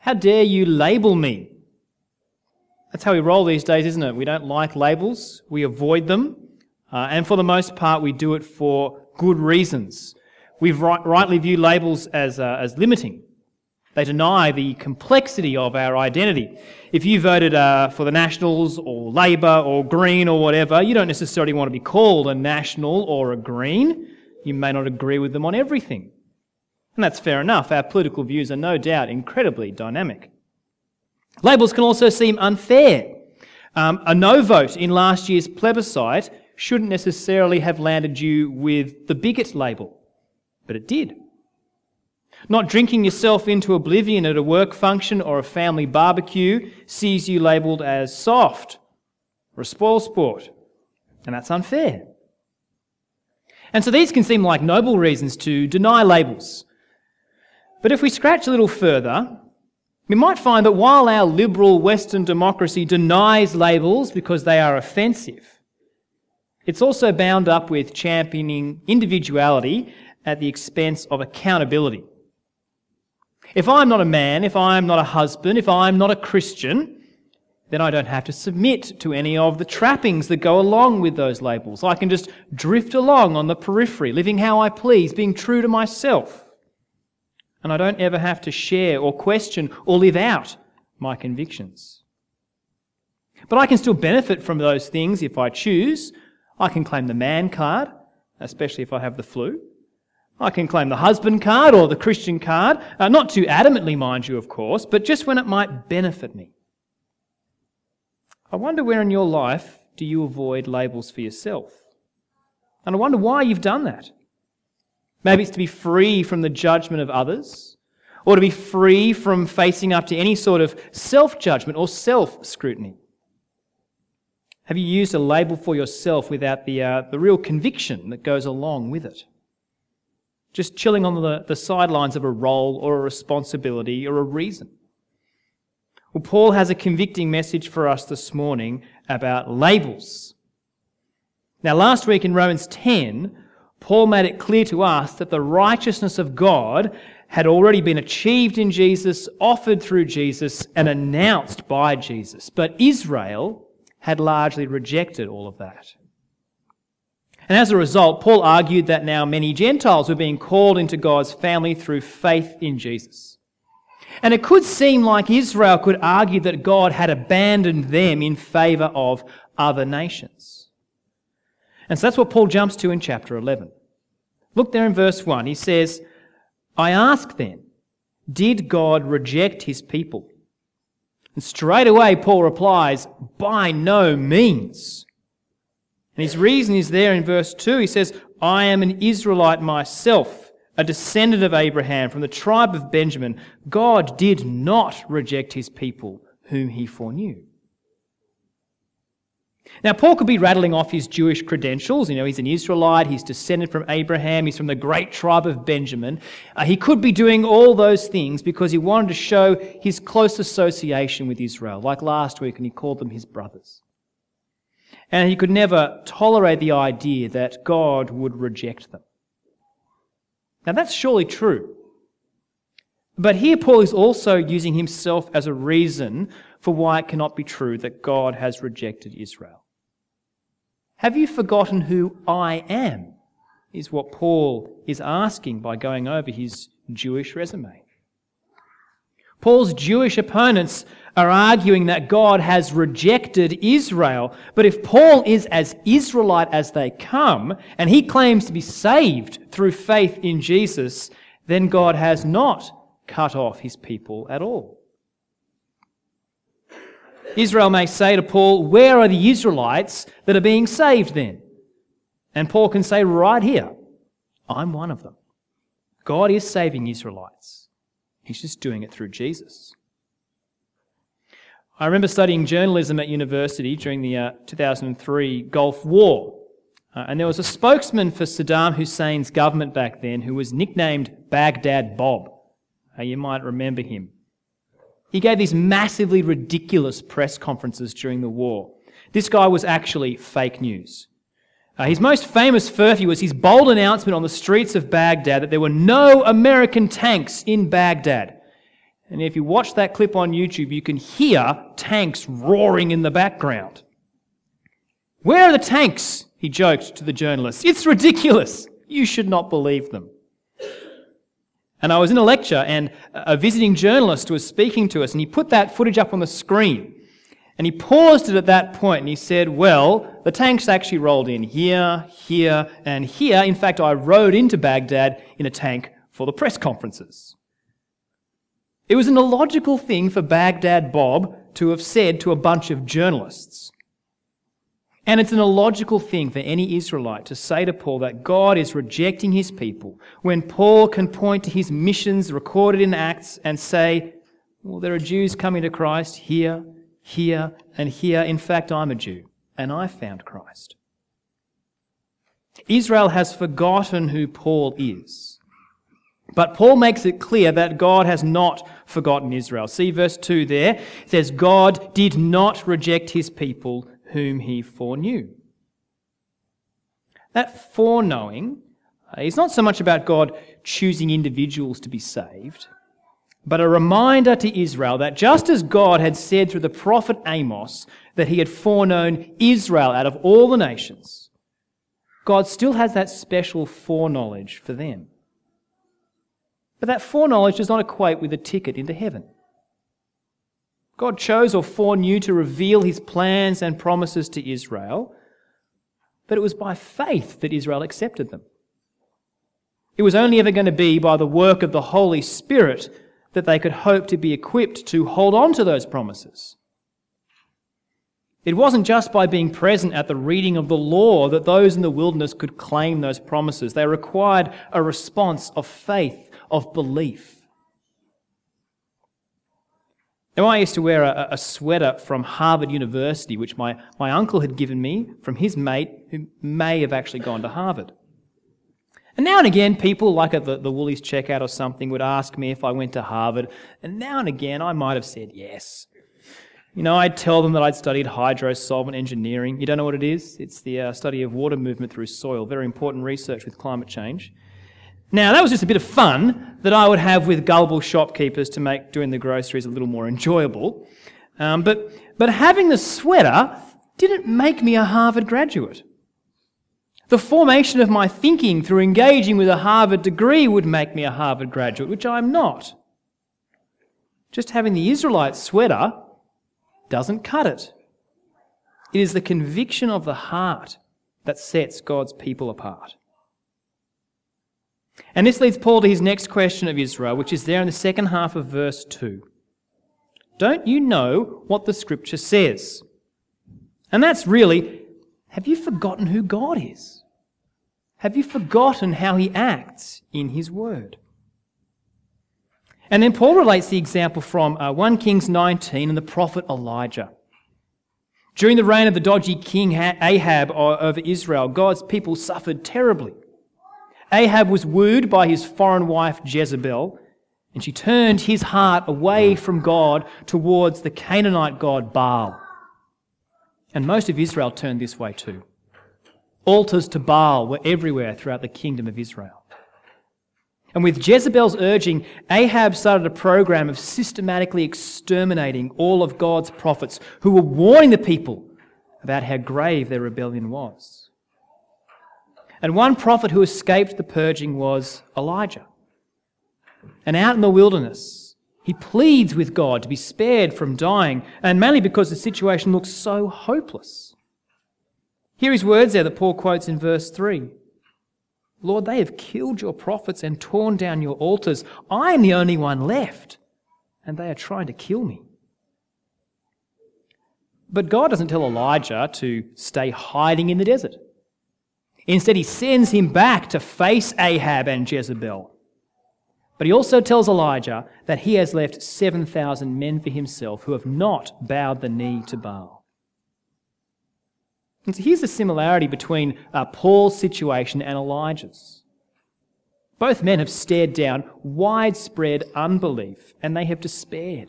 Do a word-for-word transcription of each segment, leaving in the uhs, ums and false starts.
How dare you label me? That's how we roll these days, isn't it? We don't like labels, we avoid them, uh, and for the most part we do it for good reasons. We right, rightly view labels as, uh, as limiting. They deny the complexity of our identity. If you voted uh, for the Nationals or Labor or Green or whatever, you don't necessarily want to be called a National or a Green. You may not agree with them on everything. And that's fair enough. Our political views are no doubt incredibly dynamic. Labels can also seem unfair. Um, a no vote in last year's plebiscite shouldn't necessarily have landed you with the bigot label, but it did. Not drinking yourself into oblivion at a work function or a family barbecue sees you labelled as soft or a spoilsport, and that's unfair. And so these can seem like noble reasons to deny labels. But if we scratch a little further, we might find that while our liberal Western democracy denies labels because they are offensive, it's also bound up with championing individuality at the expense of accountability. If I'm not a man, if I'm not a husband, if I'm not a Christian, then I don't have to submit to any of the trappings that go along with those labels. I can just drift along on the periphery, living how I please, being true to myself. And I don't ever have to share or question or live out my convictions. But I can still benefit from those things if I choose. I can claim the man card, especially if I have the flu. I can claim the husband card or the Christian card, uh, not too adamantly, mind you, of course, but just when it might benefit me. I wonder where in your life do you avoid labels for yourself? And I wonder why you've done that. Maybe it's to be free from the judgment of others, or to be free from facing up to any sort of self-judgment or self-scrutiny. Have you used a label for yourself without the, uh, the real conviction that goes along with it? Just chilling on the, the sidelines of a role or a responsibility or a reason. Well, Paul has a convicting message for us this morning about labels. Now, last week in Romans ten, Paul made it clear to us that the righteousness of God had already been achieved in Jesus, offered through Jesus, and announced by Jesus. But Israel had largely rejected all of that. And as a result, Paul argued that now many Gentiles were being called into God's family through faith in Jesus. And it could seem like Israel could argue that God had abandoned them in favour of other nations. And so that's what Paul jumps to in chapter eleven. Look there in verse one. He says, I ask then, did God reject his people? And straight away Paul replies, by no means. And his reason is there in verse two. He says, I am an Israelite myself, a descendant of Abraham from the tribe of Benjamin. God did not reject his people whom he foreknew. Now, Paul could be rattling off his Jewish credentials. You know, he's an Israelite, he's descended from Abraham, he's from the great tribe of Benjamin. Uh, he could be doing all those things because he wanted to show his close association with Israel, like last week, and he called them his brothers. And he could never tolerate the idea that God would reject them. Now, that's surely true. But here Paul is also using himself as a reason for why it cannot be true that God has rejected Israel. Have you forgotten who I am? Is what Paul is asking by going over his Jewish resume. Paul's Jewish opponents are arguing that God has rejected Israel. But if Paul is as Israelite as they come, and he claims to be saved through faith in Jesus, then God has not cut off his people at all. Israel may say to Paul, where are the Israelites that are being saved then? And Paul can say right here, I'm one of them. God is saving Israelites. He's just doing it through Jesus. I remember studying journalism at university during the uh, two thousand three Gulf War. Uh, and there was a spokesman for Saddam Hussein's government back then who was nicknamed Baghdad Bob. Uh, you might remember him. He gave these massively ridiculous press conferences during the war. This guy was actually fake news. Uh, his most famous furphy was his bold announcement on the streets of Baghdad that there were no American tanks in Baghdad. And if you watch that clip on YouTube, you can hear tanks roaring in the background. "Where are the tanks?" he joked to the journalists. "It's ridiculous. You should not believe them." And I was in a lecture and a visiting journalist was speaking to us, and he put that footage up on the screen. And he paused it at that point and he said, "Well, the tanks actually rolled in here, here, and here. In fact, I rode into Baghdad in a tank for the press conferences." It was an illogical thing for Baghdad Bob to have said to a bunch of journalists. And it's an illogical thing for any Israelite to say to Paul that God is rejecting his people when Paul can point to his missions recorded in Acts and say, "Well, there are Jews coming to Christ here, here, and here. In fact, I'm a Jew, and I found Christ." Israel has forgotten who Paul is. But Paul makes it clear that God has not forgotten Israel. See verse two there. It says, "God did not reject his people whom he foreknew." That foreknowing is not so much about God choosing individuals to be saved, but a reminder to Israel that just as God had said through the prophet Amos that he had foreknown Israel out of all the nations, God still has that special foreknowledge for them. But that foreknowledge does not equate with a ticket into heaven. God chose or foreknew to reveal his plans and promises to Israel, but it was by faith that Israel accepted them. It was only ever going to be by the work of the Holy Spirit that they could hope to be equipped to hold on to those promises. It wasn't just by being present at the reading of the law that those in the wilderness could claim those promises. They required a response of faith, of belief. Now, I used to wear a, a sweater from Harvard University, which my, my uncle had given me from his mate who may have actually gone to Harvard. And now and again, people, like at the, the Woolies checkout or something, would ask me if I went to Harvard, and now and again I might have said yes. You know, I'd tell them that I'd studied hydrosolvent engineering. You don't know what it is? It's the uh, study of water movement through soil, very important research with climate change. Now, that was just a bit of fun that I would have with gullible shopkeepers to make doing the groceries a little more enjoyable. Um, but, but having the sweater didn't make me a Harvard graduate. The formation of my thinking through engaging with a Harvard degree would make me a Harvard graduate, which I'm not. Just having the Israelite sweater doesn't cut it. It is the conviction of the heart that sets God's people apart. And this leads Paul to his next question of Israel, which is there in the second half of verse two. Don't you know what the Scripture says? And that's really, have you forgotten who God is? Have you forgotten how he acts in his word? And then Paul relates the example from uh, First Kings nineteen and the prophet Elijah. During the reign of the dodgy king Ahab over Israel, God's people suffered terribly. Ahab was wooed by his foreign wife Jezebel, and she turned his heart away from God towards the Canaanite god Baal. And most of Israel turned this way too. Altars to Baal were everywhere throughout the kingdom of Israel. And with Jezebel's urging, Ahab started a program of systematically exterminating all of God's prophets who were warning the people about how grave their rebellion was. And one prophet who escaped the purging was Elijah. And out in the wilderness, he pleads with God to be spared from dying, and mainly because the situation looks so hopeless. Here are his words there that Paul quotes in verse three. Lord, they have killed your prophets and torn down your altars. I am the only one left, and they are trying to kill me. But God doesn't tell Elijah to stay hiding in the desert. Instead, he sends him back to face Ahab and Jezebel. But he also tells Elijah that he has left seven thousand men for himself who have not bowed the knee to Baal. And so here's the similarity between uh, Paul's situation and Elijah's. Both men have stared down widespread unbelief and they have despaired.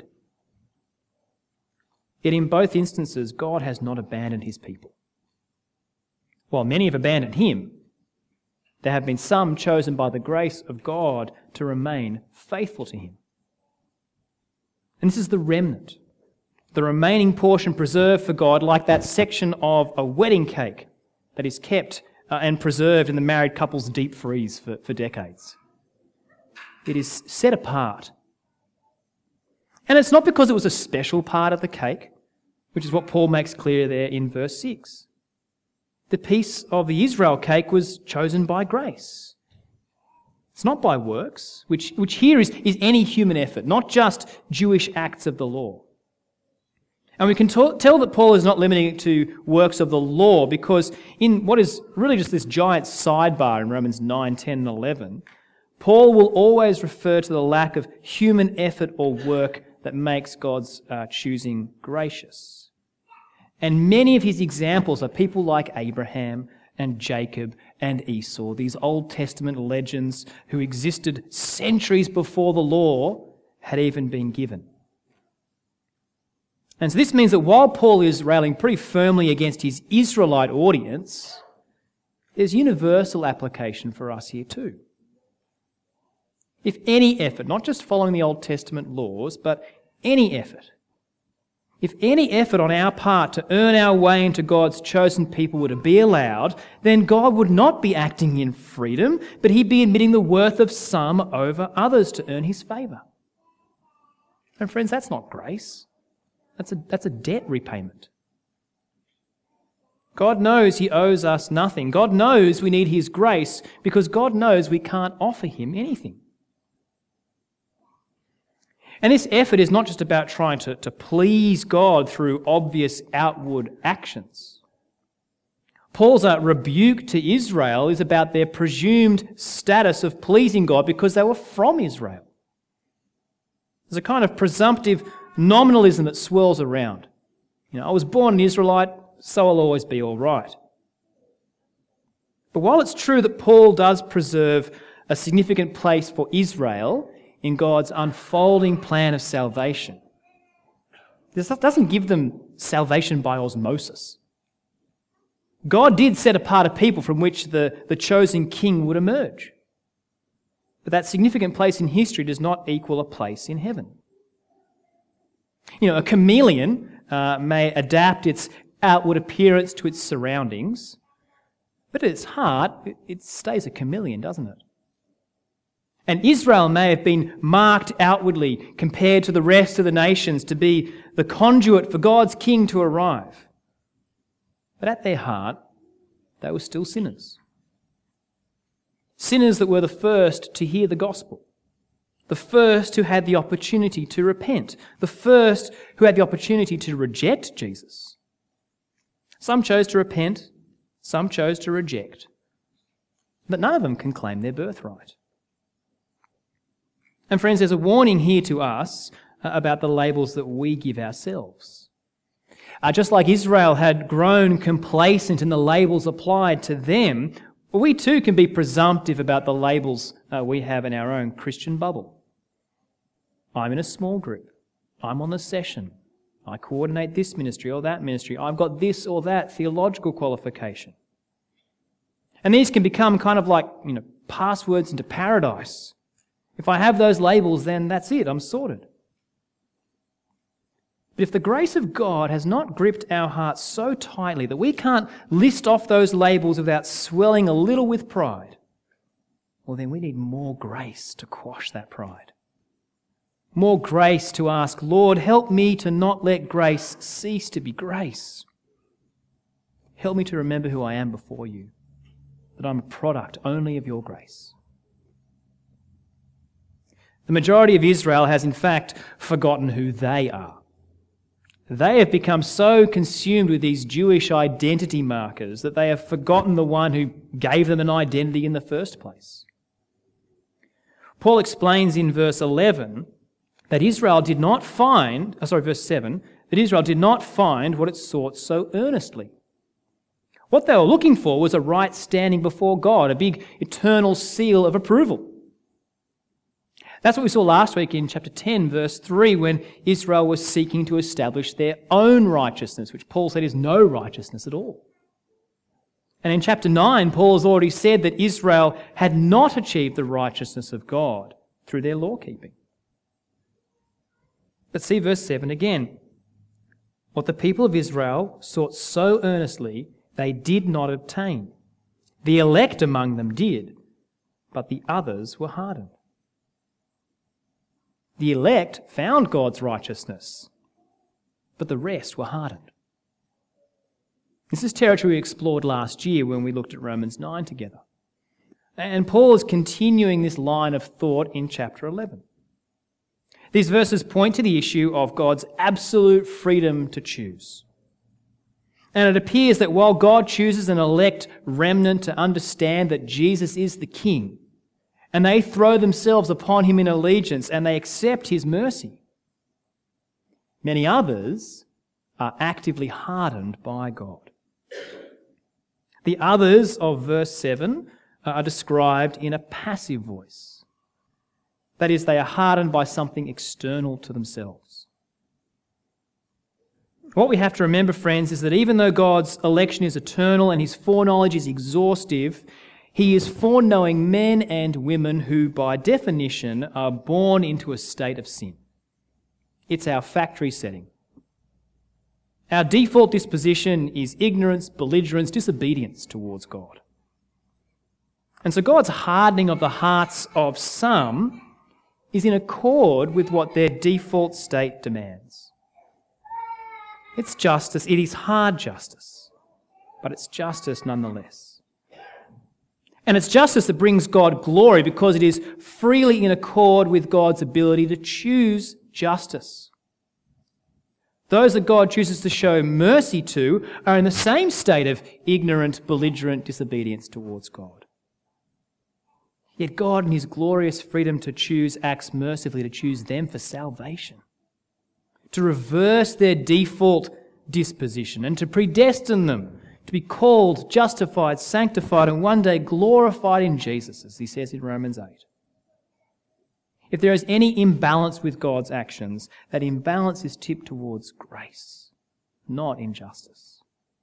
Yet in both instances, God has not abandoned his people. While many have abandoned him, there have been some chosen by the grace of God to remain faithful to him. And this is the remnant, the remaining portion preserved for God, like that section of a wedding cake that is kept uh, and preserved in the married couple's deep freeze for, for decades. It is set apart. And it's not because it was a special part of the cake, which is what Paul makes clear there in verse six. The piece of the Israel cake was chosen by grace. It's not by works, which, which here is, is any human effort, not just Jewish acts of the law. And we can t- tell that Paul is not limiting it to works of the law, because in what is really just this giant sidebar in Romans nine, ten and eleven, Paul will always refer to the lack of human effort or work that makes God's uh, choosing gracious. And many of his examples are people like Abraham and Jacob and Esau, these Old Testament legends who existed centuries before the law had even been given. And so this means that while Paul is railing pretty firmly against his Israelite audience, there's universal application for us here too. If any effort, not just following the Old Testament laws, but any effort, if any effort on our part to earn our way into God's chosen people were to be allowed, then God would not be acting in freedom, but he'd be admitting the worth of some over others to earn his favour. And friends, that's not grace. That's a, that's a debt repayment. God knows he owes us nothing. God knows we need his grace because God knows we can't offer him anything. And this effort is not just about trying to, to please God through obvious outward actions. Paul's uh, rebuke to Israel is about their presumed status of pleasing God because they were from Israel. There's a kind of presumptive nominalism that swirls around. You know, I was born an Israelite, so I'll always be all right. But while it's true that Paul does preserve a significant place for Israel in God's unfolding plan of salvation, this doesn't give them salvation by osmosis. God did set apart a people from which the, the chosen king would emerge. But that significant place in history does not equal a place in heaven. You know, a chameleon uh, may adapt its outward appearance to its surroundings, but at its heart, it, it stays a chameleon, doesn't it? And Israel may have been marked outwardly compared to the rest of the nations to be the conduit for God's king to arrive. But at their heart, they were still sinners. Sinners that were the first to hear the gospel. The first who had the opportunity to repent. The first who had the opportunity to reject Jesus. Some chose to repent, some chose to reject. But none of them can claim their birthright. And friends, there's a warning here to us about the labels that we give ourselves. Uh, just like Israel had grown complacent in the labels applied to them, we too can be presumptive about the labels uh, we have in our own Christian bubble. I'm in a small group. I'm on the session. I coordinate this ministry or that ministry. I've got this or that theological qualification. And these can become kind of like, you know, passwords into paradise. If I have those labels, then that's it. I'm sorted. But if the grace of God has not gripped our hearts so tightly that we can't list off those labels without swelling a little with pride, well, then we need more grace to quash that pride. More grace to ask, Lord, help me to not let grace cease to be grace. Help me to remember who I am before you, that I'm a product only of your grace. The majority of Israel has in fact forgotten who they are. They have become so consumed with these Jewish identity markers that they have forgotten the one who gave them an identity in the first place. Paul explains in verse eleven that Israel did not find, oh sorry, verse seven, that Israel did not find what it sought so earnestly. What they were looking for was a right standing before God, a big eternal seal of approval. That's what we saw last week in chapter ten, verse three, when Israel was seeking to establish their own righteousness, which Paul said is no righteousness at all. And in chapter nine, Paul has already said that Israel had not achieved the righteousness of God through their law-keeping. But see verse seven again. What the people of Israel sought so earnestly, they did not obtain. The elect among them did, but the others were hardened. The elect found God's righteousness, but the rest were hardened. This is territory we explored last year when we looked at Romans nine together. And Paul is continuing this line of thought in chapter eleven. These verses point to the issue of God's absolute freedom to choose. And it appears that while God chooses an elect remnant to understand that Jesus is the King, and they throw themselves upon him in allegiance and they accept his mercy, many others are actively hardened by God. The others of verse seven are described in a passive voice. That is, they are hardened by something external to themselves. What we have to remember, friends, is that even though God's election is eternal and his foreknowledge is exhaustive, he is foreknowing men and women who, by definition, are born into a state of sin. It's our factory setting. Our default disposition is ignorance, belligerence, disobedience towards God. And so God's hardening of the hearts of some is in accord with what their default state demands. It's justice. It is hard justice, but it's justice nonetheless. And it's justice that brings God glory because it is freely in accord with God's ability to choose justice. Those that God chooses to show mercy to are in the same state of ignorant, belligerent disobedience towards God. Yet God, in his glorious freedom to choose, acts mercifully to choose them for salvation, to reverse their default disposition and to predestine them to be called, justified, sanctified, and one day glorified in Jesus, as he says in Romans eight. If there is any imbalance with God's actions, that imbalance is tipped towards grace, not injustice.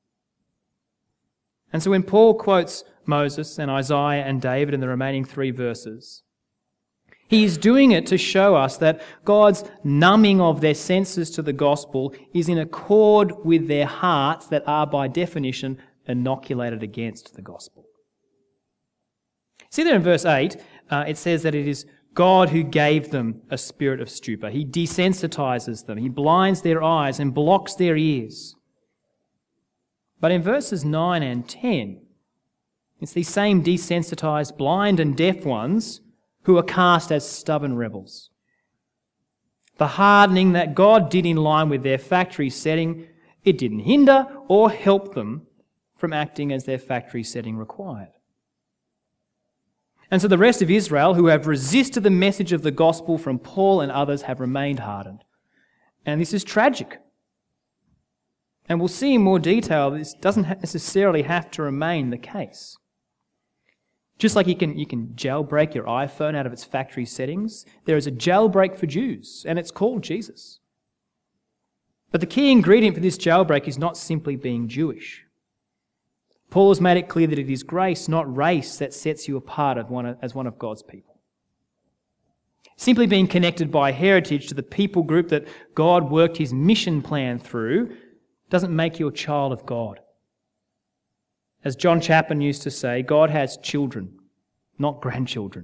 And so when Paul quotes Moses and Isaiah and David in the remaining three verses, he is doing it to show us that God's numbing of their senses to the gospel is in accord with their hearts that are by definition inoculated against the gospel. See there in verse eight, uh, it says that it is God who gave them a spirit of stupor. He desensitizes them. He blinds their eyes and blocks their ears. But in verses nine and ten, it's these same desensitized, blind and deaf ones who are cast as stubborn rebels. The hardening that God did in line with their factory setting, it didn't hinder or help them from acting as their factory setting required. And so the rest of Israel, who have resisted the message of the gospel from Paul and others, have remained hardened. And this is tragic. And we'll see in more detail, this doesn't necessarily have to remain the case. Just like you can, you can jailbreak your iPhone out of its factory settings, there is a jailbreak for Jews, and it's called Jesus. But the key ingredient for this jailbreak is not simply being Jewish. Paul has made it clear that it is grace, not race, that sets you apart as one of, as one of God's people. Simply being connected by heritage to the people group that God worked his mission plan through doesn't make you a child of God. As John Chapman used to say, God has children, not grandchildren.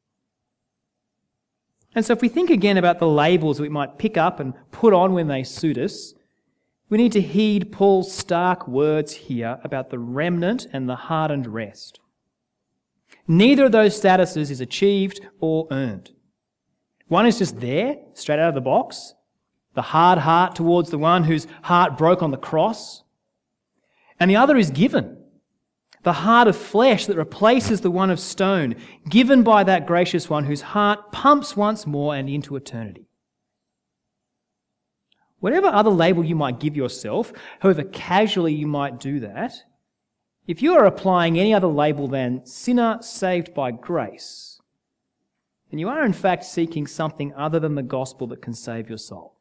And so if we think again about the labels we might pick up and put on when they suit us, we need to heed Paul's stark words here about the remnant and the hardened rest. Neither of those statuses is achieved or earned. One is just there, straight out of the box, the hard heart towards the one whose heart broke on the cross. And the other is given, the heart of flesh that replaces the one of stone, given by that gracious one whose heart pumps once more and into eternity. Whatever other label you might give yourself, however casually you might do that, if you are applying any other label than sinner saved by grace, then you are in fact seeking something other than the gospel that can save your soul.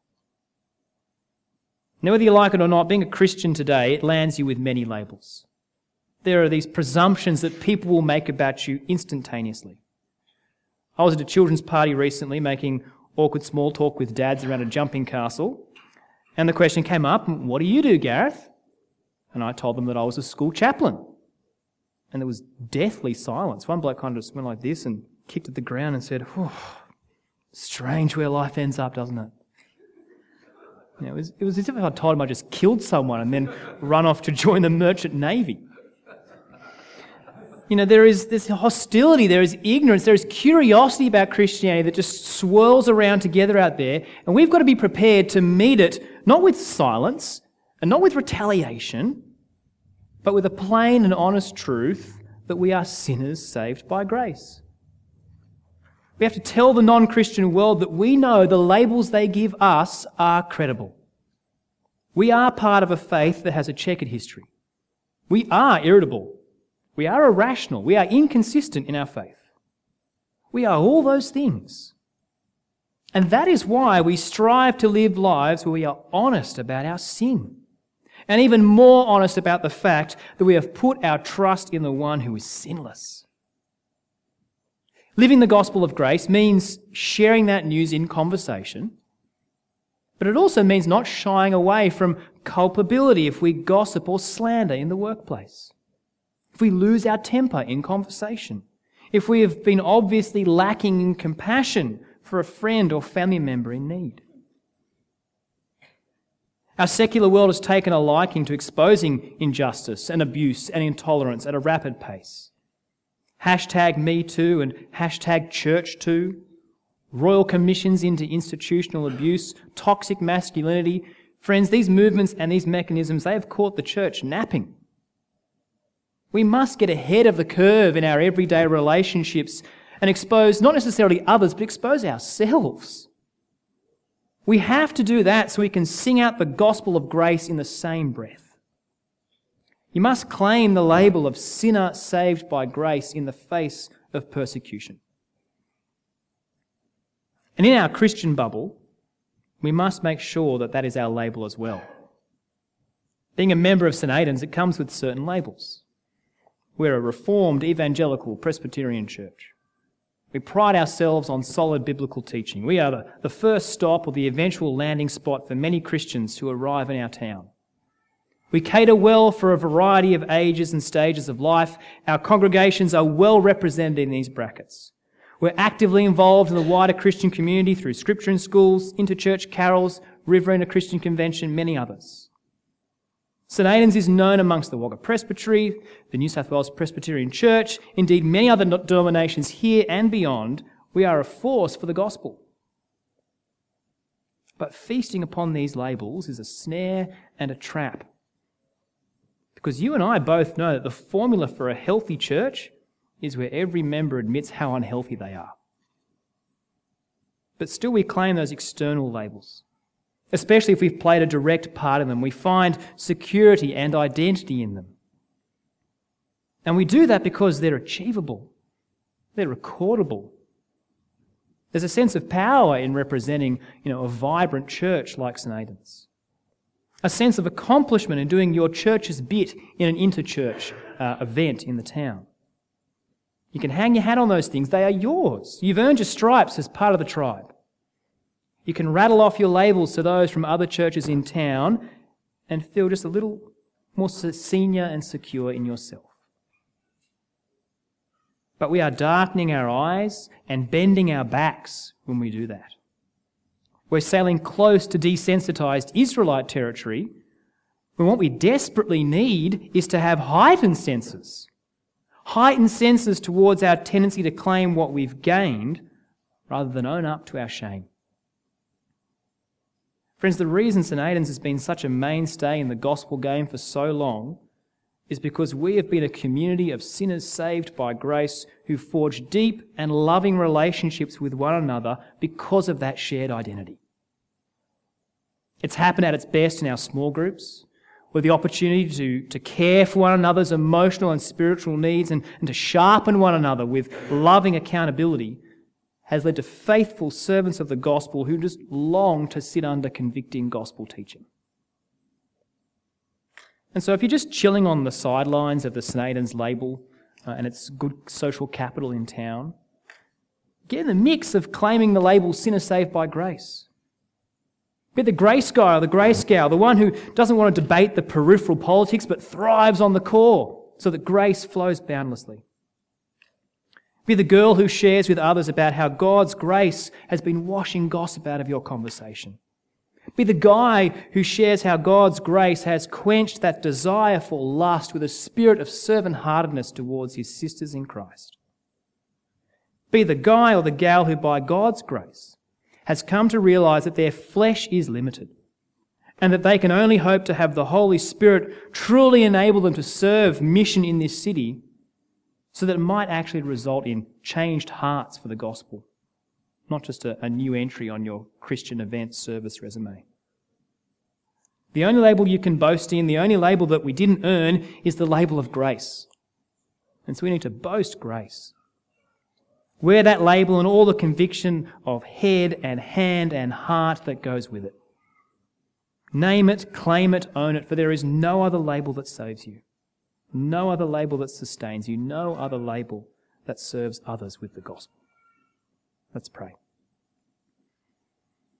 Now, whether you like it or not, being a Christian today, it lands you with many labels. There are these presumptions that people will make about you instantaneously. I was at a children's party recently making awkward small talk with dads around a jumping castle. And the question came up, what do you do, Gareth? And I told them that I was a school chaplain. And there was deathly silence. One bloke kind of just went like this and kicked at the ground and said, oh, strange where life ends up, doesn't it? You know, it was, it was as if I told him I just killed someone and then run off to join the merchant navy. You know, there is this hostility, there is ignorance, there is curiosity about Christianity that just swirls around together out there, and we've got to be prepared to meet it not with silence and not with retaliation, but with a plain and honest truth that we are sinners saved by grace. We have to tell the non-Christian world that we know the labels they give us are credible. We are part of a faith that has a checkered history. We are irritable. We are irrational. We are inconsistent in our faith. We are all those things. And that is why we strive to live lives where we are honest about our sin. And even more honest about the fact that we have put our trust in the one who is sinless. Living the gospel of grace means sharing that news in conversation, but it also means not shying away from culpability if we gossip or slander in the workplace, if we lose our temper in conversation, if we have been obviously lacking in compassion for a friend or family member in need. Our secular world has taken a liking to exposing injustice and abuse and intolerance at a rapid pace. Hashtag Me Too and hashtag Church Too, royal commissions into institutional abuse, toxic masculinity. Friends, these movements and these mechanisms, they have caught the church napping. We must get ahead of the curve in our everyday relationships and expose not necessarily others, but expose ourselves. We have to do that so we can sing out the gospel of grace in the same breath. You must claim the label of sinner saved by grace in the face of persecution. And in our Christian bubble, we must make sure that that is our label as well. Being a member of Saint Aidan's, it comes with certain labels. We're a Reformed Evangelical Presbyterian church. We pride ourselves on solid biblical teaching. We are the, the first stop or the eventual landing spot for many Christians who arrive in our town. We cater well for a variety of ages and stages of life. Our congregations are well represented in these brackets. We're actively involved in the wider Christian community through scripture in schools, interchurch carols, Riverina Christian Convention, many others. Saint Aidan's is known amongst the Wagga Presbytery, the New South Wales Presbyterian Church, indeed many other denominations here and beyond. We are a force for the gospel. But feasting upon these labels is a snare and a trap. Because you and I both know that the formula for a healthy church is where every member admits how unhealthy they are. But still we claim those external labels. Especially if we've played a direct part in them, we find security and identity in them. And we do that because they're achievable, they're recordable. There's a sense of power in representing, you know, a vibrant church like Saint Aidan's. A sense of accomplishment in doing your church's bit in an interchurch uh, event in the town. You can hang your hat on those things, they are yours. You've earned your stripes as part of the tribe. You can rattle off your labels to those from other churches in town and feel just a little more senior and secure in yourself. But we are darkening our eyes and bending our backs when we do that. We're sailing close to desensitized Israelite territory when what we desperately need is to have heightened senses. Heightened senses towards our tendency to claim what we've gained rather than own up to our shame. Friends, the reason Saint Aidan's has been such a mainstay in the gospel game for so long is because we have been a community of sinners saved by grace who forge deep and loving relationships with one another because of that shared identity. It's happened at its best in our small groups, with the opportunity to, to care for one another's emotional and spiritual needs and, and to sharpen one another with loving accountability has led to faithful servants of the gospel who just long to sit under convicting gospel teaching. And so if you're just chilling on the sidelines of the Saint Aidan's label uh, and its good social capital in town, Get in the mix of claiming the label sinner saved by grace. Be the grace guy or the grace gal, the one who doesn't want to debate the peripheral politics but thrives on the core so that grace flows boundlessly. Be the girl who shares with others about how God's grace has been washing gossip out of your conversation. Be the guy who shares how God's grace has quenched that desire for lust with a spirit of servant-heartedness towards his sisters in Christ. Be the guy or the gal who by God's grace has come to realise that their flesh is limited and that they can only hope to have the Holy Spirit truly enable them to serve mission in this city so that it might actually result in changed hearts for the gospel, not just a, a new entry on your Christian event service resume. The only label you can boast in, the only label that we didn't earn, is the label of grace. And so we need to boast grace. Wear that label and all the conviction of head and hand and heart that goes with it. Name it, claim it, own it, for there is no other label that saves you. No other label that sustains you. No other label that serves others with the gospel. Let's pray.